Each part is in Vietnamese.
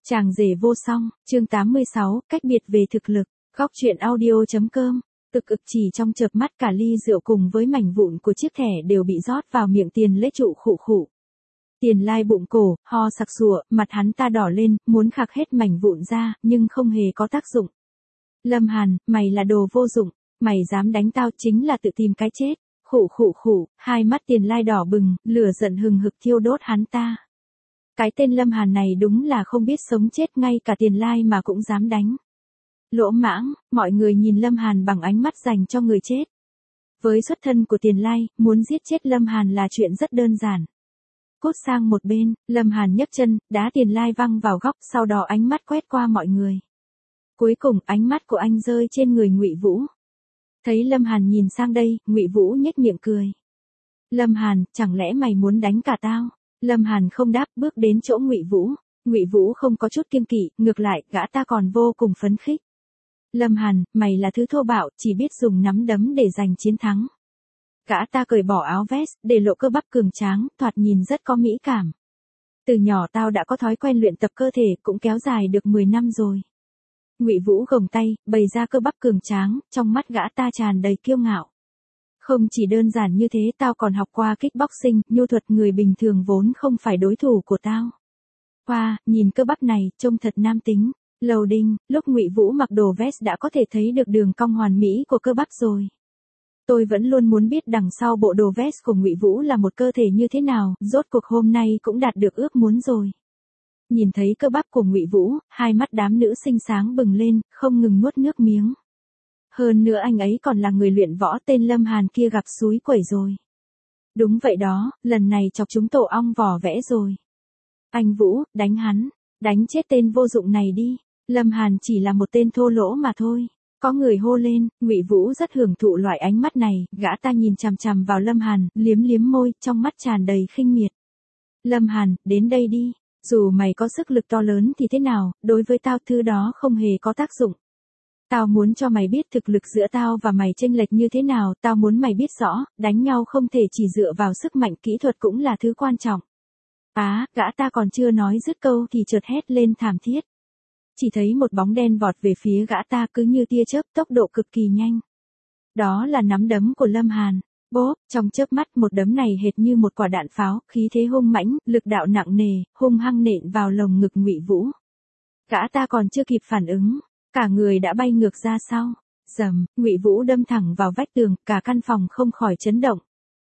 Chàng rể vô song, chương 86, cách biệt về thực lực, góc truyện audio.com. Tực ực chỉ trong chợp mắt cả ly rượu cùng với mảnh vụn của chiếc thẻ đều bị rót vào miệng Tiền Lễ Trụ khụ khụ. Tiền Lai bụng cổ, ho sặc sụa, mặt hắn ta đỏ lên, muốn khạc hết mảnh vụn ra, nhưng không hề có tác dụng. Lâm Hàn, mày là đồ vô dụng, mày dám đánh tao chính là tự tìm cái chết. Khụ khụ khụ, hai mắt Tiền Lai đỏ bừng, lửa giận hừng hực thiêu đốt hắn ta. Cái tên Lâm Hàn này đúng là không biết sống chết, ngay cả Tiền Lai mà cũng dám đánh. Lỗ mãng, mọi người nhìn Lâm Hàn bằng ánh mắt dành cho người chết. Với xuất thân của Tiền Lai, muốn giết chết Lâm Hàn là chuyện rất đơn giản. Cút sang một bên, Lâm Hàn nhấc chân, đá Tiền Lai văng vào góc, sau đó ánh mắt quét qua mọi người. Cuối cùng, ánh mắt của anh rơi trên người Ngụy Vũ. Thấy Lâm Hàn nhìn sang đây, Ngụy Vũ nhếch miệng cười. Lâm Hàn, chẳng lẽ mày muốn đánh cả tao? Lâm Hàn không đáp, bước đến chỗ Ngụy Vũ. Ngụy Vũ không có chút kiêng kỵ, ngược lại, gã ta còn vô cùng phấn khích. Lâm Hàn, mày là thứ thô bạo, chỉ biết dùng nắm đấm để giành chiến thắng. Gã ta cởi bỏ áo vest, để lộ cơ bắp cường tráng, thoạt nhìn rất có mỹ cảm. Từ nhỏ tao đã có thói quen luyện tập cơ thể, cũng kéo dài được 10 năm rồi. Ngụy Vũ gồng tay, bày ra cơ bắp cường tráng, trong mắt gã ta tràn đầy kiêu ngạo. Không chỉ đơn giản như thế, tao còn học qua kickboxing, nhu thuật, người bình thường vốn không phải đối thủ của tao. Wow, nhìn cơ bắp này, trông thật nam tính. Loading, lúc Ngụy Vũ mặc đồ vest đã có thể thấy được đường cong hoàn mỹ của cơ bắp rồi. Tôi vẫn luôn muốn biết đằng sau bộ đồ vest của Ngụy Vũ là một cơ thể như thế nào, rốt cuộc hôm nay cũng đạt được ước muốn rồi. Nhìn thấy cơ bắp của Ngụy Vũ, hai mắt đám nữ sinh sáng bừng lên, không ngừng nuốt nước miếng. Hơn nữa anh ấy còn là người luyện võ, tên Lâm Hàn kia gặp xúi quẩy rồi. Đúng vậy đó, lần này chọc chúng tổ ong vỏ vẽ rồi. Anh Vũ, đánh hắn, đánh chết tên vô dụng này đi. Lâm Hàn chỉ là một tên thô lỗ mà thôi. Có người hô lên, Ngụy Vũ rất hưởng thụ loại ánh mắt này, gã ta nhìn chằm chằm vào Lâm Hàn, liếm liếm môi, trong mắt tràn đầy khinh miệt. Lâm Hàn, đến đây đi, dù mày có sức lực to lớn thì thế nào, đối với tao thứ đó không hề có tác dụng. Tao muốn cho mày biết thực lực giữa tao và mày chênh lệch như thế nào, tao muốn mày biết rõ, đánh nhau không thể chỉ dựa vào sức mạnh, kỹ thuật cũng là thứ quan trọng. Gã ta còn chưa nói dứt câu thì chợt hét lên thảm thiết. Chỉ thấy một bóng đen vọt về phía gã ta cứ như tia chớp, tốc độ cực kỳ nhanh. Đó là nắm đấm của Lâm Hàn. Bốp, trong chớp mắt một đấm này hệt như một quả đạn pháo, khí thế hung mãnh, lực đạo nặng nề, hung hăng nện vào lồng ngực Ngụy Vũ. Gã ta còn chưa kịp phản ứng, cả người đã bay ngược ra sau. Rầm, Ngụy Vũ đâm thẳng vào vách tường, cả căn phòng không khỏi chấn động.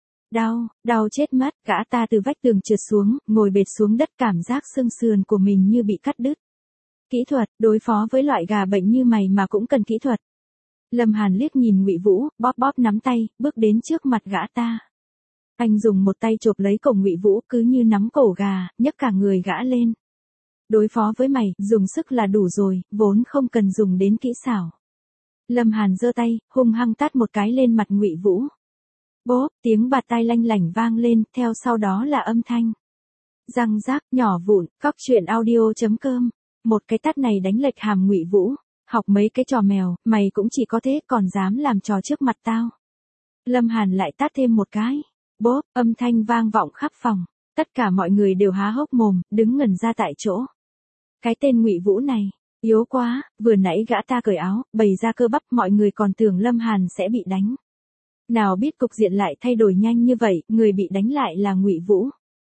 Đau chết mất, gã ta từ vách tường trượt xuống, ngồi bệt xuống đất, cảm giác xương sườn của mình như bị cắt đứt. Kỹ thuật, đối phó với loại gà bệnh như mày mà cũng cần kỹ thuật. Lâm Hàn liếc nhìn Ngụy Vũ, bóp nắm tay, bước đến trước mặt gã ta. Anh dùng một tay chộp lấy cổ Ngụy Vũ, cứ như nắm cổ gà, nhấc cả người gã lên. Đối phó với mày, dùng sức là đủ rồi, vốn không cần dùng đến kỹ xảo. Lâm Hàn giơ tay, hung hăng tát một cái lên mặt Ngụy Vũ. Bốp, tiếng bạt tai lanh lảnh vang lên, theo sau đó là âm thanh răng rác nhỏ vụn. Góc truyện audio.com. Một cái tát này đánh lệch hàm Ngụy Vũ. Học mấy cái trò mèo, mày cũng chỉ có thế, còn dám làm trò trước mặt tao. Lâm Hàn lại tát thêm một cái. Bốp, âm thanh vang vọng khắp phòng. Tất cả mọi người đều há hốc mồm, đứng ngẩn ra tại chỗ. Cái tên Ngụy Vũ này, yếu quá, vừa nãy gã ta cởi áo, bày ra cơ bắp, mọi người còn tưởng Lâm Hàn sẽ bị đánh. Nào biết cục diện lại thay đổi nhanh như vậy, người bị đánh lại là Ngụy Vũ.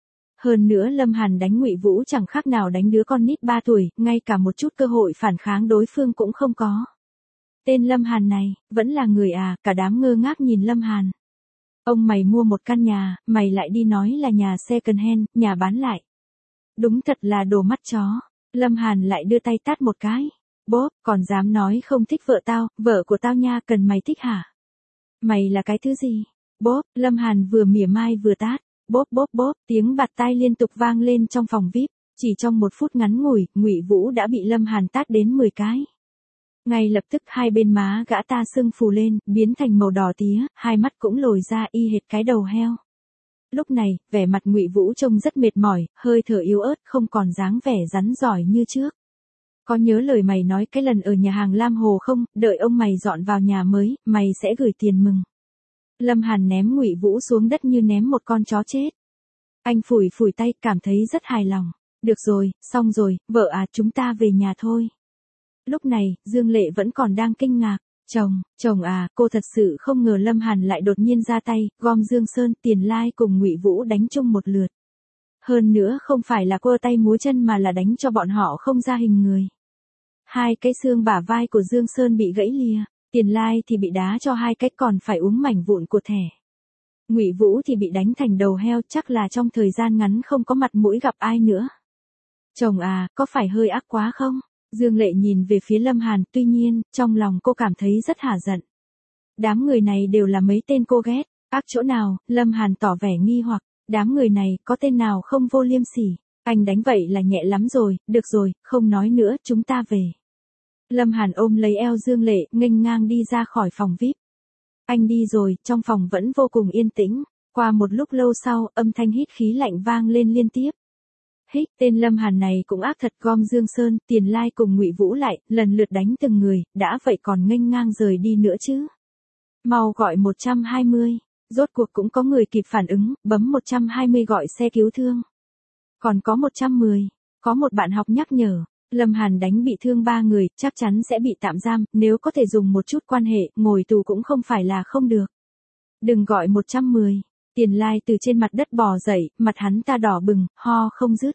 Hơn nữa Lâm Hàn đánh Ngụy Vũ chẳng khác nào đánh đứa con nít 3 tuổi, ngay cả một chút cơ hội phản kháng đối phương cũng không có. Tên Lâm Hàn này, vẫn là người à, cả đám ngơ ngác nhìn Lâm Hàn. Ông mày mua một căn nhà, mày lại đi nói là nhà second hand, nhà bán lại. Đúng thật là đồ mắt chó. Lâm Hàn lại đưa tay tát một cái. Bốp, còn dám nói không thích vợ tao, vợ của tao nha, cần mày thích hả? Mày là cái thứ gì? Bốp, Lâm Hàn vừa mỉa mai vừa tát. Bốp, tiếng bạt tai liên tục vang lên trong phòng VIP. Chỉ trong một phút ngắn ngủi, Ngụy Vũ đã bị Lâm Hàn tát đến 10 cái. Ngay lập tức hai bên má gã ta sưng phù lên, biến thành màu đỏ tía, hai mắt cũng lồi ra y hệt cái đầu heo. Lúc này, vẻ mặt Ngụy Vũ trông rất mệt mỏi, hơi thở yếu ớt, không còn dáng vẻ rắn giỏi như trước. Có nhớ lời mày nói cái lần ở nhà hàng Lam Hồ không, đợi ông mày dọn vào nhà mới, mày sẽ gửi tiền mừng. Lâm Hàn ném Ngụy Vũ xuống đất như ném một con chó chết. Anh phủi tay, cảm thấy rất hài lòng. Được rồi, xong rồi, vợ à, chúng ta về nhà thôi. Lúc này, Dương Lệ vẫn còn đang kinh ngạc. Chồng à, cô thật sự không ngờ Lâm Hàn lại đột nhiên ra tay, gom Dương Sơn, Tiền Lai cùng Ngụy Vũ đánh chung một lượt. Hơn nữa không phải là cô tay múa chân mà là đánh cho bọn họ không ra hình người. Hai cái xương bả vai của Dương Sơn bị gãy lìa, Tiền Lai thì bị đá cho hai cái còn phải uống mảnh vụn của thẻ. Ngụy Vũ thì bị đánh thành đầu heo, chắc là trong thời gian ngắn không có mặt mũi gặp ai nữa. Chồng à, có phải hơi ác quá không? Dương Lệ nhìn về phía Lâm Hàn, tuy nhiên, trong lòng cô cảm thấy rất hả giận. Đám người này đều là mấy tên cô ghét, ác chỗ nào? Lâm Hàn tỏ vẻ nghi hoặc, đám người này có tên nào không vô liêm sỉ, anh đánh vậy là nhẹ lắm rồi, được rồi, không nói nữa, chúng ta về. Lâm Hàn ôm lấy eo Dương Lệ, nghênh ngang đi ra khỏi phòng VIP. Anh đi rồi, trong phòng vẫn vô cùng yên tĩnh, qua một lúc lâu sau, âm thanh hít khí lạnh vang lên liên tiếp. Hích, tên Lâm Hàn này cũng ác thật, gom Dương Sơn, Tiền Lai cùng Ngụy Vũ lại, lần lượt đánh từng người, đã vậy còn nghênh ngang rời đi nữa chứ. Mau gọi 120, rốt cuộc cũng có người kịp phản ứng, bấm 120 gọi xe cứu thương. Còn có 110, có một bạn học nhắc nhở, Lâm Hàn đánh bị thương 3 người, chắc chắn sẽ bị tạm giam, nếu có thể dùng một chút quan hệ, ngồi tù cũng không phải là không được. Đừng gọi 110, Tiền Lai từ trên mặt đất bò dậy, mặt hắn ta đỏ bừng, ho không dứt.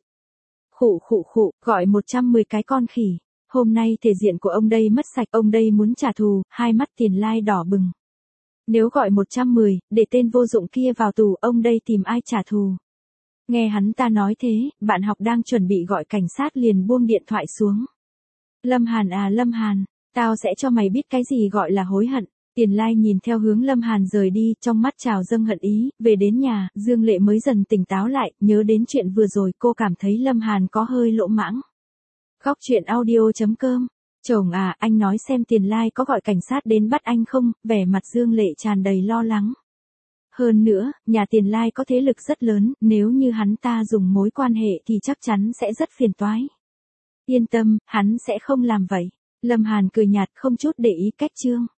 Khụ, gọi 110 cái con khỉ. Hôm nay thể diện của ông đây mất sạch, ông đây muốn trả thù, hai mắt Tiền Lai đỏ bừng. Nếu gọi 110, để tên vô dụng kia vào tù, ông đây tìm ai trả thù. Nghe hắn ta nói thế, bạn học đang chuẩn bị gọi cảnh sát liền buông điện thoại xuống. Lâm Hàn à Lâm Hàn, tao sẽ cho mày biết cái gì gọi là hối hận. Tiền Lai nhìn theo hướng Lâm Hàn rời đi, trong mắt trào dâng hận ý, về đến nhà, Dương Lệ mới dần tỉnh táo lại, nhớ đến chuyện vừa rồi cô cảm thấy Lâm Hàn có hơi lỗ mãng. Góc truyện audio.com. Chồng à, anh nói xem Tiền Lai có gọi cảnh sát đến bắt anh không? Vẻ mặt Dương Lệ tràn đầy lo lắng. Hơn nữa, nhà Tiền Lai có thế lực rất lớn, nếu như hắn ta dùng mối quan hệ thì chắc chắn sẽ rất phiền toái. Yên tâm, hắn sẽ không làm vậy. Lâm Hàn cười nhạt không chút để ý cách chương.